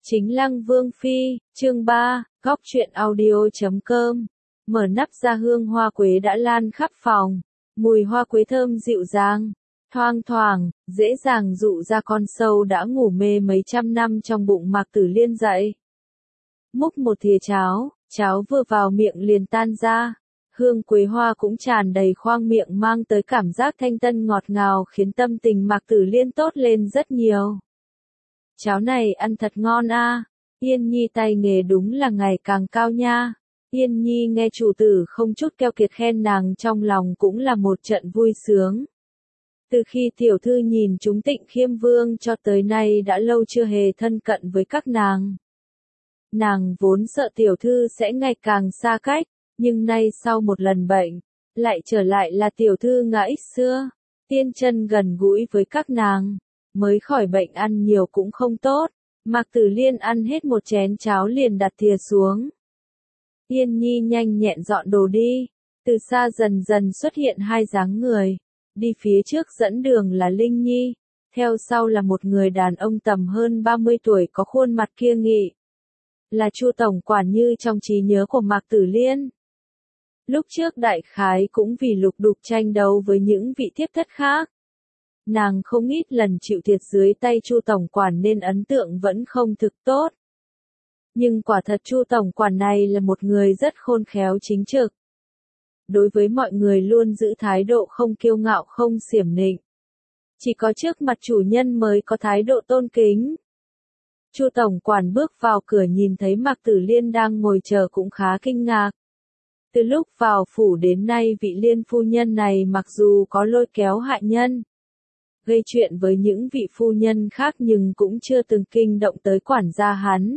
Chính Lăng Vương Phi, chương 3, góc truyện audio.com. Mở nắp ra hương hoa quế đã lan khắp phòng. Mùi hoa quế thơm dịu dàng, thoang thoảng, dễ dàng dụ ra con sâu đã ngủ mê mấy trăm năm trong bụng Mạc Tử Liên dậy. Múc một thìa cháo, cháo vừa vào miệng liền tan ra. Hương quế hoa cũng tràn đầy khoang miệng mang tới cảm giác thanh tân ngọt ngào khiến tâm tình Mạc Tử Liên tốt lên rất nhiều. Cháo này ăn thật ngon a. Yên Nhi tay nghề đúng là ngày càng cao nha. Yên Nhi nghe chủ tử không chút keo kiệt khen nàng trong lòng cũng là một trận vui sướng. Từ khi tiểu thư nhìn chúng Tịnh Khiêm Vương cho tới nay đã lâu chưa hề thân cận với các nàng. Nàng vốn sợ tiểu thư sẽ ngày càng xa cách, nhưng nay sau một lần bệnh, lại trở lại là tiểu thư ngã ít xưa, tiên chân gần gũi với các nàng. Mới khỏi bệnh ăn nhiều cũng không tốt. Mạc Tử Liên ăn hết một chén cháo liền đặt thìa xuống. Yên Nhi nhanh nhẹn dọn đồ đi. Từ xa dần dần xuất hiện hai dáng người. Đi phía trước dẫn đường là Linh Nhi. Theo sau là một người đàn ông tầm hơn 30 tuổi có khuôn mặt kiêng nghị. Là Chu tổng quản như trong trí nhớ của Mạc Tử Liên. Lúc trước đại khái cũng vì lục đục tranh đấu với những vị thiếp thất khác. Nàng không ít lần chịu thiệt dưới tay Chu tổng quản nên ấn tượng vẫn không thực tốt. Nhưng quả thật Chu tổng quản này là một người rất khôn khéo chính trực. Đối với mọi người luôn giữ thái độ không kiêu ngạo không xiểm nịnh. Chỉ có trước mặt chủ nhân mới có thái độ tôn kính. Chu tổng quản bước vào cửa nhìn thấy Mạc Tử Liên đang ngồi chờ cũng khá kinh ngạc. Từ lúc vào phủ đến nay vị Liên phu nhân này mặc dù có lôi kéo hạ nhân, gây chuyện với những vị phu nhân khác nhưng cũng chưa từng kinh động tới quản gia hắn.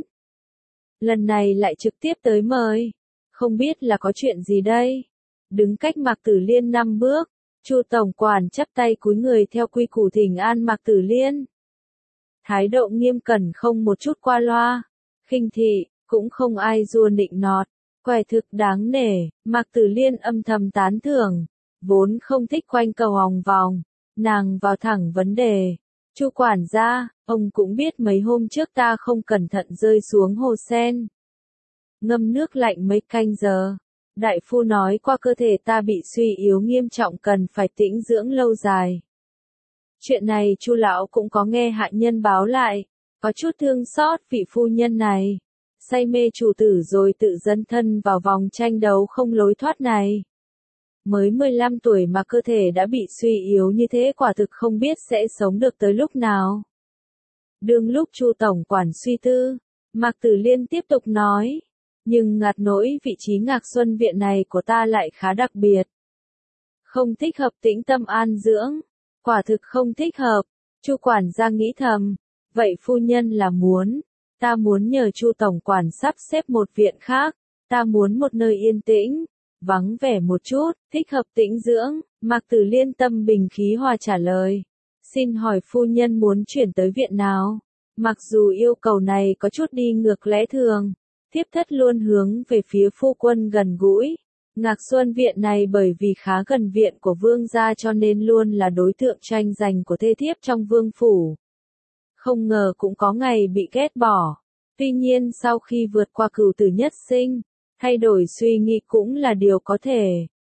Lần này lại trực tiếp tới mời. Không biết là có chuyện gì đây? Đứng cách Mạc Tử Liên 5 bước, Chu tổng quản chắp tay cúi người theo quy củ thỉnh an Mạc Tử Liên. Thái độ nghiêm cẩn không một chút qua loa, khinh thị, cũng không ai rua nịnh nọt, quả thực đáng nể. Mạc Tử Liên âm thầm tán thưởng, vốn không thích quanh cầu vòng vòng. Nàng vào thẳng vấn đề. Chu quản gia, ông cũng biết mấy hôm trước ta không cẩn thận rơi xuống hồ sen. Ngâm nước lạnh mấy canh giờ. Đại phu nói qua cơ thể ta bị suy yếu nghiêm trọng cần phải tĩnh dưỡng lâu dài. Chuyện này Chu lão cũng có nghe hạ nhân báo lại. Có chút thương xót vị phu nhân này. Say mê chủ tử rồi tự dấn thân vào vòng tranh đấu không lối thoát này. Mới 15 tuổi mà cơ thể đã bị suy yếu như thế quả thực không biết sẽ sống được tới lúc nào. Đương lúc Chu tổng quản suy tư, Mạc Tử Liên tiếp tục nói, nhưng ngặt nỗi vị trí Ngạc Xuân viện này của ta lại khá đặc biệt. Không thích hợp tĩnh tâm an dưỡng, quả thực không thích hợp. Chu quản gia nghĩ thầm, vậy phu nhân là muốn, ta muốn nhờ Chu tổng quản sắp xếp một viện khác, ta muốn một nơi yên tĩnh. Vắng vẻ một chút, thích hợp tĩnh dưỡng. Mạc Tử Liên tâm bình khí hòa trả lời. Xin hỏi phu nhân muốn chuyển tới viện nào? Mặc dù yêu cầu này có chút đi ngược lẽ thường, thiếp thất luôn hướng về phía phu quân gần gũi. Ngạc Xuân viện này bởi vì khá gần viện của vương gia cho nên luôn là đối tượng tranh giành của thê thiếp trong vương phủ. Không ngờ cũng có ngày bị ghét bỏ. Tuy nhiên sau khi vượt qua cửu tử nhất sinh, thay đổi suy nghĩ cũng là điều có thể.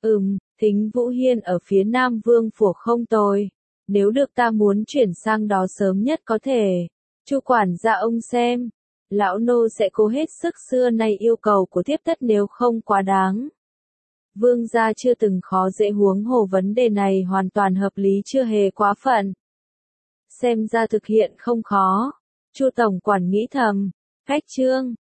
Thính Vũ Hiên ở phía Nam Vương phủ không tồi. Nếu được ta muốn chuyển sang đó sớm nhất có thể. Chu quản gia ông xem. Lão nô sẽ cố hết sức xưa nay yêu cầu của thiếp thất nếu không quá đáng. Vương gia chưa từng khó dễ huống hồ vấn đề này hoàn toàn hợp lý chưa hề quá phận. Xem ra thực hiện không khó. Chu tổng quản nghĩ thầm. Cách chương.